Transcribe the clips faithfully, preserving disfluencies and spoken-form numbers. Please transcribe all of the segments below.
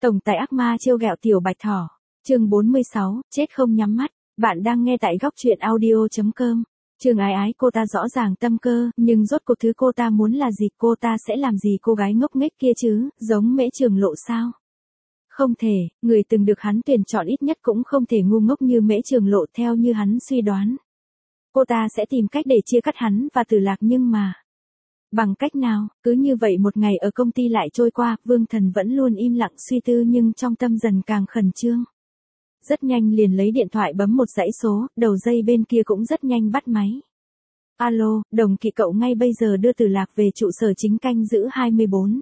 Tổng tài ác ma trêu ghẹo tiểu bạch thỏ. Chương bốn mươi sáu, chết không nhắm mắt. Bạn đang nghe tại góc truyện audio chấm com. Trương Ái Ái, cô ta rõ ràng tâm cơ, nhưng rốt cuộc thứ cô ta muốn là gì, cô ta sẽ làm gì cô gái ngốc nghếch kia chứ, giống Mễ Trường Lộ sao? Không thể, người từng được hắn tuyển chọn ít nhất cũng không thể ngu ngốc như Mễ Trường Lộ theo như hắn suy đoán. Cô ta sẽ tìm cách để chia cắt hắn và Tử Lạc nhưng mà... Bằng cách nào, cứ như vậy một ngày ở công ty lại trôi qua, Vương Thần vẫn luôn im lặng suy tư nhưng trong tâm dần càng khẩn trương. Rất nhanh liền lấy điện thoại bấm một dãy số, đầu dây bên kia cũng rất nhanh bắt máy. Alo, Đồng Kỵ cậu ngay bây giờ đưa Tử Lạc về trụ sở chính canh giữ hai mươi bốn.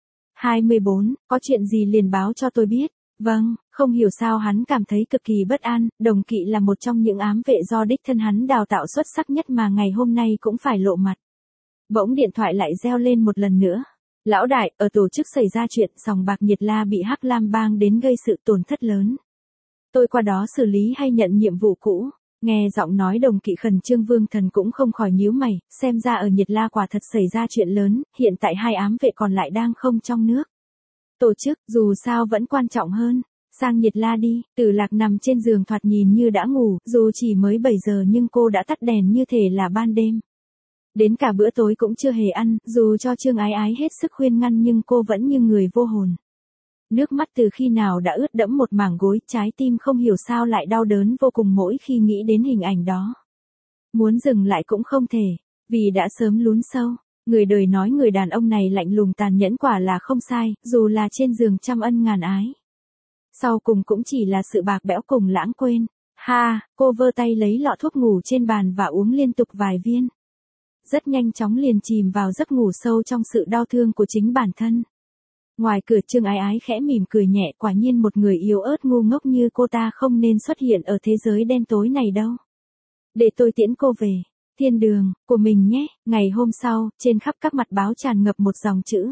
hai mươi bốn, có chuyện gì liền báo cho tôi biết. Vâng, không hiểu sao hắn cảm thấy cực kỳ bất an, Đồng Kỵ là một trong những ám vệ do đích thân hắn đào tạo xuất sắc nhất mà ngày hôm nay cũng phải lộ mặt. Bỗng điện thoại lại reo lên một lần nữa. Lão đại, ở tổ chức xảy ra chuyện sòng bạc Nhiệt La bị Hắc Lam Bang đến gây sự tổn thất lớn. Tôi qua đó xử lý hay nhận nhiệm vụ cũ. Nghe giọng nói Đồng Kỵ khẩn trương, Vương Thần cũng không khỏi nhíu mày, xem ra ở Nhiệt La quả thật xảy ra chuyện lớn, hiện tại hai ám vệ còn lại đang không trong nước. Tổ chức, dù sao vẫn quan trọng hơn. Sang Nhiệt La đi. Tử Lạc nằm trên giường thoạt nhìn như đã ngủ, dù chỉ mới bảy giờ nhưng cô đã tắt đèn như thể là ban đêm. Đến cả bữa tối cũng chưa hề ăn, dù cho Trương Ái Ái hết sức khuyên ngăn nhưng cô vẫn như người vô hồn. Nước mắt từ khi nào đã ướt đẫm một mảng gối, trái tim không hiểu sao lại đau đớn vô cùng mỗi khi nghĩ đến hình ảnh đó. Muốn dừng lại cũng không thể, vì đã sớm lún sâu. Người đời nói người đàn ông này lạnh lùng tàn nhẫn quả là không sai, dù là trên giường trăm ân ngàn ái. Sau cùng cũng chỉ là sự bạc bẽo cùng lãng quên. Ha, cô vơ tay lấy lọ thuốc ngủ trên bàn và uống liên tục vài viên. Rất nhanh chóng liền chìm vào giấc ngủ sâu trong sự đau thương của chính bản thân. Ngoài cửa Trương Ái Ái khẽ mỉm cười nhẹ, quả nhiên một người yếu ớt ngu ngốc như cô ta không nên xuất hiện ở thế giới đen tối này đâu. Để tôi tiễn cô về, thiên đường, của mình nhé. Ngày hôm sau, trên khắp các mặt báo tràn ngập một dòng chữ.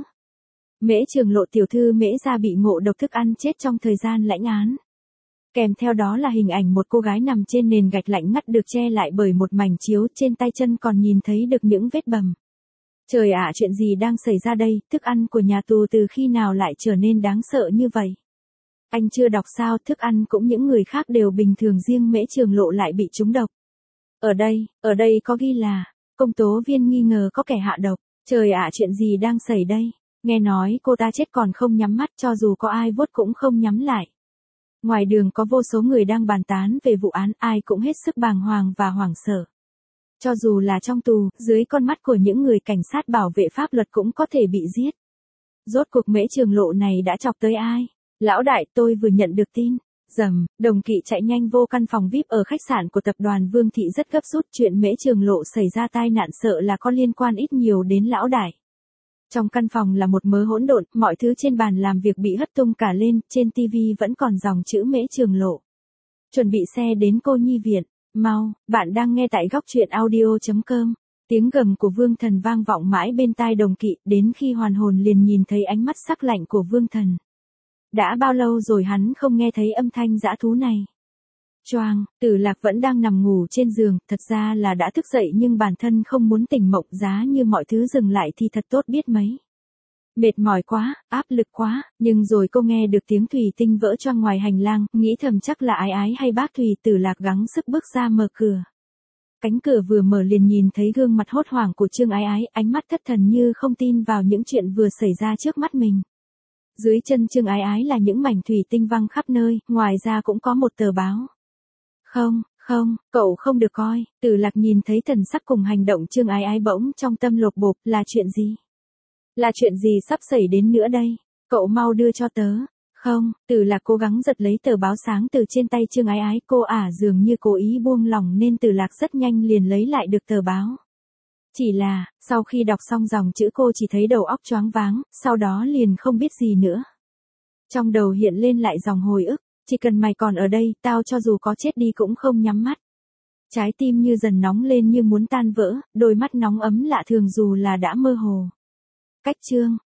Mễ Trường Lộ tiểu thư Mễ gia bị ngộ độc thức ăn chết trong thời gian lãnh án. Kèm theo đó là hình ảnh một cô gái nằm trên nền gạch lạnh ngắt được che lại bởi một mảnh chiếu, trên tay chân còn nhìn thấy được những vết bầm. Trời ạ, chuyện gì đang xảy ra đây, thức ăn của nhà tù từ khi nào lại trở nên đáng sợ như vậy? Anh chưa đọc sao, thức ăn cũng những người khác đều bình thường, riêng Mễ Trường Lộ lại bị trúng độc. Ở đây, ở đây có ghi là, công tố viên nghi ngờ có kẻ hạ độc. Trời ạ, chuyện gì đang xảy đây? Nghe nói cô ta chết còn không nhắm mắt, cho dù có ai vuốt cũng không nhắm lại. Ngoài đường có vô số người đang bàn tán về vụ án, ai cũng hết sức bàng hoàng và hoảng sợ. Cho dù là trong tù, dưới con mắt của những người cảnh sát bảo vệ pháp luật cũng có thể bị giết. Rốt cuộc Mễ Trường Lộ này đã chọc tới ai? Lão đại, tôi vừa nhận được tin. Rầm, Đồng Kỵ chạy nhanh vô căn phòng vi ai pi ở khách sạn của tập đoàn Vương Thị rất gấp rút, chuyện Mễ Trường Lộ xảy ra tai nạn sợ là có liên quan ít nhiều đến lão đại. Trong căn phòng là một mớ hỗn độn, mọi thứ trên bàn làm việc bị hất tung cả lên, trên tivi vẫn còn dòng chữ Mễ Trường Lộ. Chuẩn bị xe đến cô nhi viện, mau, bạn đang nghe tại góc truyện audio chấm com. Tiếng gầm của Vương Thần vang vọng mãi bên tai Đồng Kỵ, đến khi hoàn hồn liền nhìn thấy ánh mắt sắc lạnh của Vương Thần. Đã bao lâu rồi hắn không nghe thấy âm thanh dã thú này. Choang, Tử Lạc vẫn đang nằm ngủ trên giường, thật ra là đã thức dậy nhưng bản thân không muốn tỉnh mộng, giá như mọi thứ dừng lại thì thật tốt biết mấy. Mệt mỏi quá, áp lực quá, nhưng rồi cô nghe được tiếng thủy tinh vỡ choang ngoài hành lang, nghĩ thầm chắc là Ái Ái hay bác Thùy. Tử Lạc gắng sức bước ra mở cửa. Cánh cửa vừa mở liền nhìn thấy gương mặt hốt hoảng của Trương Ái Ái, ánh mắt thất thần như không tin vào những chuyện vừa xảy ra trước mắt mình. Dưới chân Trương Ái Ái là những mảnh thủy tinh văng khắp nơi, ngoài ra cũng có một tờ báo. Không, không, cậu không được coi. Tử Lạc nhìn thấy thần sắc cùng hành động Trương Ái Ái bỗng trong tâm lột bột, là chuyện gì? Là chuyện gì sắp xảy đến nữa đây? Cậu mau đưa cho tớ. Không, Tử Lạc cố gắng giật lấy tờ báo sáng từ trên tay Trương Ái Ái, cô ả dường như cố ý buông lỏng nên Tử Lạc rất nhanh liền lấy lại được tờ báo. Chỉ là, sau khi đọc xong dòng chữ cô chỉ thấy đầu óc choáng váng, sau đó liền không biết gì nữa. Trong đầu hiện lên lại dòng hồi ức. Chỉ cần mày còn ở đây, tao cho dù có chết đi cũng không nhắm mắt. Trái tim như dần nóng lên như muốn tan vỡ, đôi mắt nóng ấm lạ thường dù là đã mơ hồ. Cách chương,